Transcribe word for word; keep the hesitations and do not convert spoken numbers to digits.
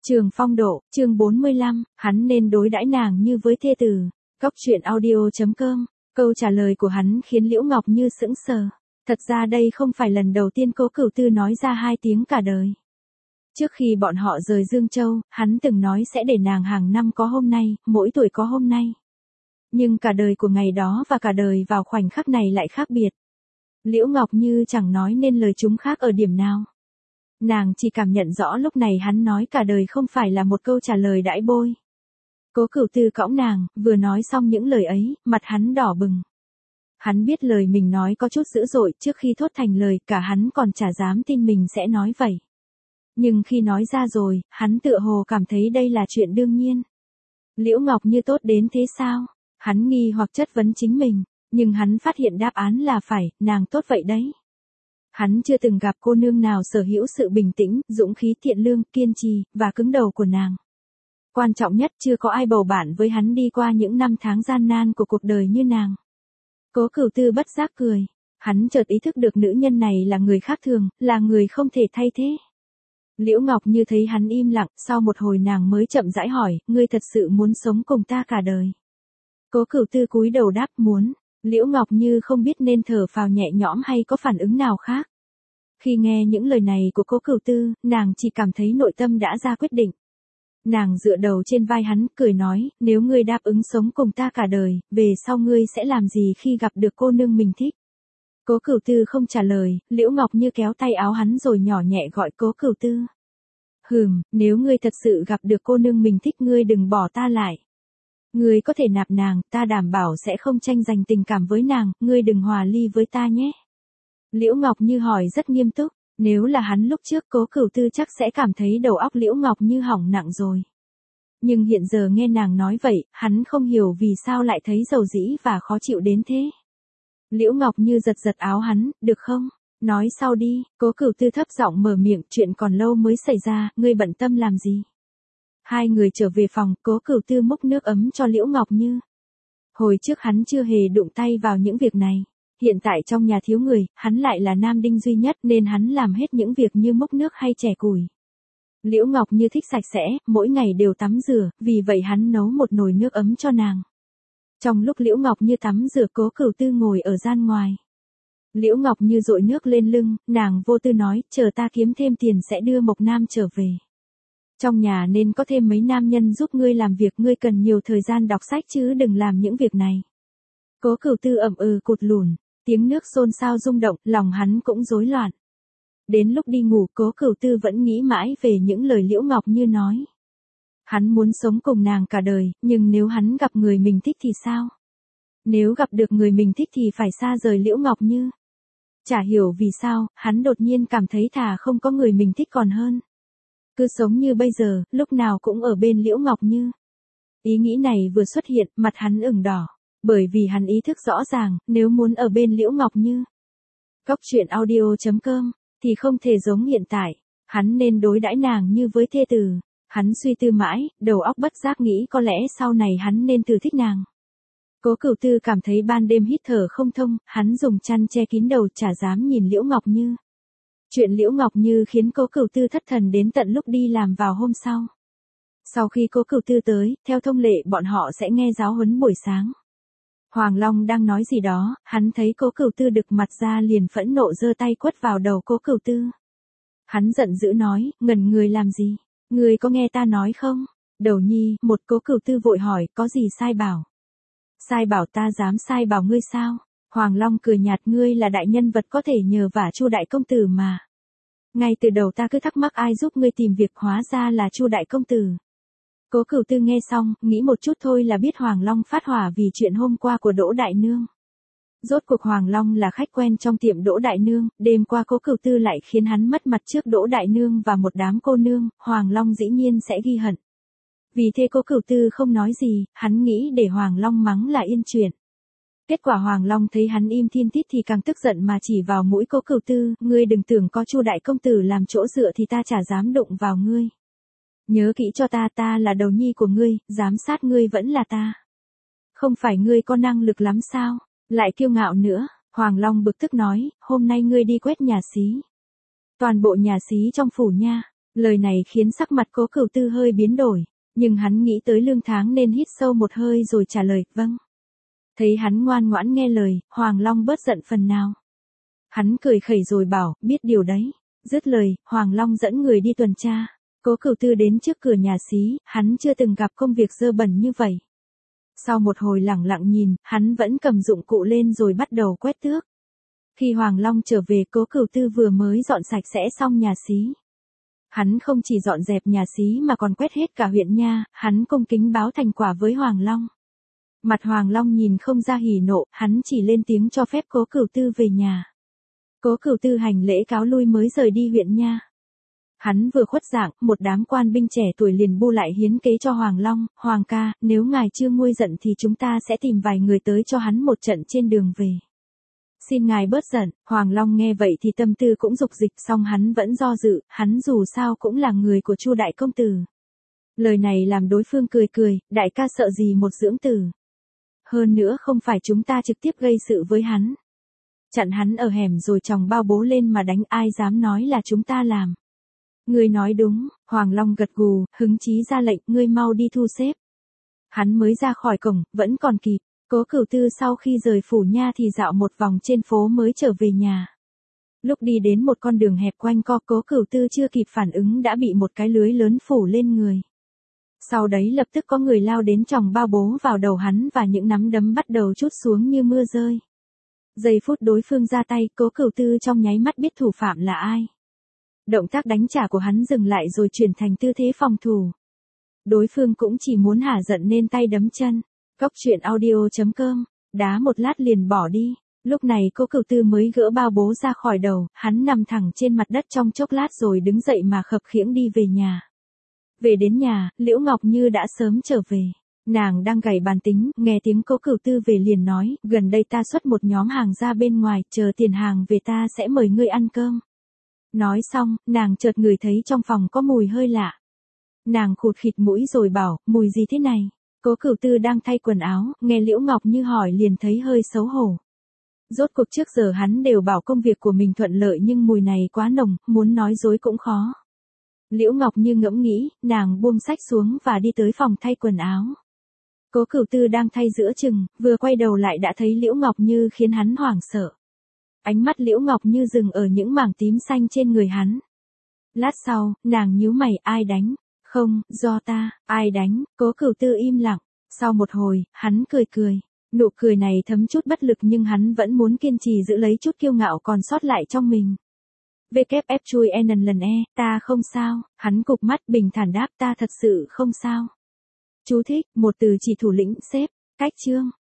Trường Phong Độ, chương bốn mươi lăm, hắn nên đối đãi nàng như với thê tử. Góc truyện audio chấm com. Câu trả lời của hắn khiến Liễu Ngọc Như sững sờ. Thật ra đây không phải lần đầu tiên Cố Cửu Tư nói ra hai tiếng cả đời. Trước khi bọn họ rời Dương Châu, hắn từng nói sẽ để nàng hàng năm có hôm nay, mỗi tuổi có hôm nay. Nhưng cả đời của ngày đó và cả đời vào khoảnh khắc này lại khác biệt. Liễu Ngọc Như chẳng nói nên lời chúng khác ở điểm nào. Nàng chỉ cảm nhận rõ lúc này hắn nói cả đời không phải là một câu trả lời đãi bôi. Cố Cửu Tư cõng nàng, vừa nói xong những lời ấy, mặt hắn đỏ bừng. Hắn biết lời mình nói có chút dữ dội, trước khi thốt thành lời, cả hắn còn chả dám tin mình sẽ nói vậy. Nhưng khi nói ra rồi, hắn tựa hồ cảm thấy đây là chuyện đương nhiên. Liễu Ngọc Như tốt đến thế sao? Hắn nghi hoặc chất vấn chính mình, nhưng hắn phát hiện đáp án là phải, nàng tốt vậy đấy. Hắn chưa từng gặp cô nương nào sở hữu sự bình tĩnh, dũng khí thiện lương, kiên trì, và cứng đầu của nàng. Quan trọng nhất chưa có ai bầu bạn với hắn đi qua những năm tháng gian nan của cuộc đời như nàng. Cố Cửu Tư bất giác cười. Hắn chợt ý thức được nữ nhân này là người khác thường, là người không thể thay thế. Liễu Ngọc Như thấy hắn im lặng, sau một hồi nàng mới chậm rãi hỏi, ngươi thật sự muốn sống cùng ta cả đời? Cố Cửu Tư cúi đầu đáp muốn. Liễu Ngọc Như không biết nên thở phào nhẹ nhõm hay có phản ứng nào khác. Khi nghe những lời này của Cố Cửu Tư, nàng chỉ cảm thấy nội tâm đã ra quyết định. Nàng dựa đầu trên vai hắn, cười nói, nếu ngươi đáp ứng sống cùng ta cả đời, về sau ngươi sẽ làm gì khi gặp được cô nương mình thích? Cố Cửu Tư không trả lời, Liễu Ngọc Như kéo tay áo hắn rồi nhỏ nhẹ gọi Cố Cửu Tư. Hừm, nếu ngươi thật sự gặp được cô nương mình thích ngươi đừng bỏ ta lại. Ngươi có thể nạp nàng, ta đảm bảo sẽ không tranh giành tình cảm với nàng, ngươi đừng hòa ly với ta nhé. Liễu Ngọc Như hỏi rất nghiêm túc, nếu là hắn lúc trước Cố Cửu Tư chắc sẽ cảm thấy đầu óc Liễu Ngọc Như hỏng nặng rồi. Nhưng hiện giờ nghe nàng nói vậy, hắn không hiểu vì sao lại thấy dầu dĩ và khó chịu đến thế. Liễu Ngọc Như giật giật áo hắn, được không? Nói sau đi, Cố Cửu Tư thấp giọng mở miệng, chuyện còn lâu mới xảy ra, ngươi bận tâm làm gì? Hai người trở về phòng, Cố Cửu Tư múc nước ấm cho Liễu Ngọc Như. Hồi trước hắn chưa hề đụng tay vào những việc này. Hiện tại trong nhà thiếu người, hắn lại là nam đinh duy nhất nên hắn làm hết những việc như múc nước hay chẻ củi. Liễu Ngọc Như thích sạch sẽ, mỗi ngày đều tắm rửa, vì vậy hắn nấu một nồi nước ấm cho nàng. Trong lúc Liễu Ngọc Như tắm rửa Cố Cửu Tư ngồi ở gian ngoài. Liễu Ngọc Như dội nước lên lưng, nàng vô tư nói, chờ ta kiếm thêm tiền sẽ đưa Mộc Nam trở về. Trong nhà nên có thêm mấy nam nhân giúp ngươi làm việc, ngươi cần nhiều thời gian đọc sách chứ đừng làm những việc này. Cố Cửu Tư ậm ừ cụt lùn, tiếng nước xôn xao rung động, lòng hắn cũng rối loạn. Đến lúc đi ngủ Cố Cửu Tư vẫn nghĩ mãi về những lời Liễu Ngọc Như nói. Hắn muốn sống cùng nàng cả đời, nhưng nếu hắn gặp người mình thích thì sao? Nếu gặp được người mình thích thì phải xa rời Liễu Ngọc Như. Chả hiểu vì sao, hắn đột nhiên cảm thấy thà không có người mình thích còn hơn. Cứ sống như bây giờ, lúc nào cũng ở bên Liễu Ngọc Như. Ý nghĩ này vừa xuất hiện, mặt hắn ửng đỏ. Bởi vì hắn ý thức rõ ràng, nếu muốn ở bên Liễu Ngọc Như. Góc truyện audio chấm com, thì không thể giống hiện tại. Hắn nên đối đãi nàng như với thê tử. Hắn suy tư mãi, đầu óc bất giác nghĩ có lẽ sau này hắn nên thử thích nàng. Cố Cửu Tư cảm thấy ban đêm hít thở không thông, hắn dùng chăn che kín đầu chả dám nhìn Liễu Ngọc Như. Chuyện Liễu Ngọc Như khiến Cố Cửu Tư thất thần đến tận lúc đi làm vào hôm sau. Sau khi Cố Cửu Tư tới, theo thông lệ bọn họ sẽ nghe giáo huấn buổi sáng. Hoàng Long đang nói gì đó, hắn thấy Cố Cửu Tư đực mặt ra liền phẫn nộ giơ tay quất vào đầu Cố Cửu Tư. Hắn giận dữ nói, ngẩn người làm gì? Ngươi có nghe ta nói không? Đầu nhi, một Cố Cửu Tư vội hỏi, có gì sai bảo? Sai bảo ta dám sai bảo ngươi sao? Hoàng Long cười nhạt, ngươi là đại nhân vật có thể nhờ vả Chu đại công tử mà. Ngay từ đầu ta cứ thắc mắc ai giúp ngươi tìm việc, hóa ra là Chu đại công tử. Cố Cửu Tư nghe xong, nghĩ một chút thôi là biết Hoàng Long phát hỏa vì chuyện hôm qua của Đỗ Đại Nương. Rốt cuộc Hoàng Long là khách quen trong tiệm Đỗ Đại Nương, đêm qua Cố Cửu Tư lại khiến hắn mất mặt trước Đỗ Đại Nương và một đám cô nương, Hoàng Long dĩ nhiên sẽ ghi hận. Vì thế Cố Cửu Tư không nói gì, hắn nghĩ để Hoàng Long mắng là yên chuyện. Kết quả Hoàng Long thấy hắn im thiên tít thì càng tức giận mà chỉ vào mũi Cố Cửu Tư, ngươi đừng tưởng có Chu đại công tử làm chỗ dựa thì ta chả dám đụng vào ngươi. Nhớ kỹ cho ta, ta là đầu nhi của ngươi, giám sát ngươi vẫn là ta. Không phải ngươi có năng lực lắm sao? Lại kiêu ngạo nữa, Hoàng Long bực tức nói, hôm nay ngươi đi quét nhà xí. Toàn bộ nhà xí trong phủ nha. Lời này khiến sắc mặt Cố Cửu Tư hơi biến đổi, nhưng hắn nghĩ tới lương tháng nên hít sâu một hơi rồi trả lời, vâng. Thấy hắn ngoan ngoãn nghe lời, Hoàng Long bớt giận phần nào. Hắn cười khẩy rồi bảo, biết điều đấy. Dứt lời, Hoàng Long dẫn người đi tuần tra. Cố Cửu Tư đến trước cửa nhà xí, hắn chưa từng gặp công việc dơ bẩn như vậy. Sau một hồi lẳng lặng nhìn, hắn vẫn cầm dụng cụ lên rồi bắt đầu quét tước. Khi Hoàng Long trở về, Cố Cửu Tư vừa mới dọn sạch sẽ xong nhà xí. Hắn không chỉ dọn dẹp nhà xí mà còn quét hết cả huyện nha, hắn cung kính báo thành quả với Hoàng Long. Mặt Hoàng Long nhìn không ra hỉ nộ, hắn chỉ lên tiếng cho phép Cố Cửu Tư về nhà. Cố Cửu Tư hành lễ cáo lui mới rời đi huyện nha. Hắn vừa khuất dạng, một đám quan binh trẻ tuổi liền bu lại hiến kế cho Hoàng Long, Hoàng ca, nếu ngài chưa nguôi giận thì chúng ta sẽ tìm vài người tới cho hắn một trận trên đường về. Xin ngài bớt giận. Hoàng Long nghe vậy thì tâm tư cũng dục dịch, song hắn vẫn do dự, hắn dù sao cũng là người của Chu đại công tử. Lời này làm đối phương cười cười, đại ca sợ gì một dưỡng tử. Hơn nữa không phải chúng ta trực tiếp gây sự với hắn. Chặn hắn ở hẻm rồi chòng bao bố lên mà đánh, ai dám nói là chúng ta làm. Ngươi nói đúng. Hoàng Long gật gù, hứng chí ra lệnh, ngươi mau đi thu xếp. Hắn mới ra khỏi cổng, vẫn còn kịp. Cố Cửu Tư sau khi rời phủ nha thì dạo một vòng trên phố mới trở về nhà. Lúc đi đến một con đường hẹp quanh co, Cố Cửu Tư chưa kịp phản ứng đã bị một cái lưới lớn phủ lên người. Sau đấy lập tức có người lao đến chòng bao bố vào đầu hắn và những nắm đấm bắt đầu trút xuống như mưa rơi. Giây phút đối phương ra tay, Cố Cửu Tư trong nháy mắt biết thủ phạm là ai. Động tác đánh trả của hắn dừng lại rồi chuyển thành tư thế phòng thủ. Đối phương cũng chỉ muốn hả giận nên tay đấm chân. Cốc truyện audio chấm com, đá một lát liền bỏ đi. Lúc này Cố Cửu Tư mới gỡ bao bố ra khỏi đầu, hắn nằm thẳng trên mặt đất trong chốc lát rồi đứng dậy mà khập khiễng đi về nhà. Về đến nhà, Liễu Ngọc Như đã sớm trở về. Nàng đang gảy bàn tính, nghe tiếng Cố Cửu Tư về liền nói, gần đây ta xuất một nhóm hàng ra bên ngoài, chờ tiền hàng về ta sẽ mời ngươi ăn cơm. Nói xong, nàng chợt ngửi thấy trong phòng có mùi hơi lạ. Nàng khụt khịt mũi rồi bảo, mùi gì thế này? Cố Cửu Tư đang thay quần áo, nghe Liễu Ngọc Như hỏi liền thấy hơi xấu hổ. Rốt cuộc trước giờ hắn đều bảo công việc của mình thuận lợi nhưng mùi này quá nồng, muốn nói dối cũng khó. Liễu Ngọc Như ngẫm nghĩ, nàng buông sách xuống và đi tới phòng thay quần áo. Cố Cửu Tư đang thay giữa chừng, vừa quay đầu lại đã thấy Liễu Ngọc Như khiến hắn hoảng sợ. Ánh mắt Liễu Ngọc Như dừng ở những mảng tím xanh trên người hắn. Lát sau, nàng nhíu mày, ai đánh? Không, do ta. Ai đánh? Cố Cửu Tư im lặng. Sau một hồi, hắn cười cười. Nụ cười này thấm chút bất lực nhưng hắn vẫn muốn kiên trì giữ lấy chút kiêu ngạo còn sót lại trong mình. vê kép ép chui n lần e, ta không sao. Hắn cụp mắt bình thản đáp, ta thật sự không sao. Chú thích, một từ chỉ thủ lĩnh, sếp. Cách chương.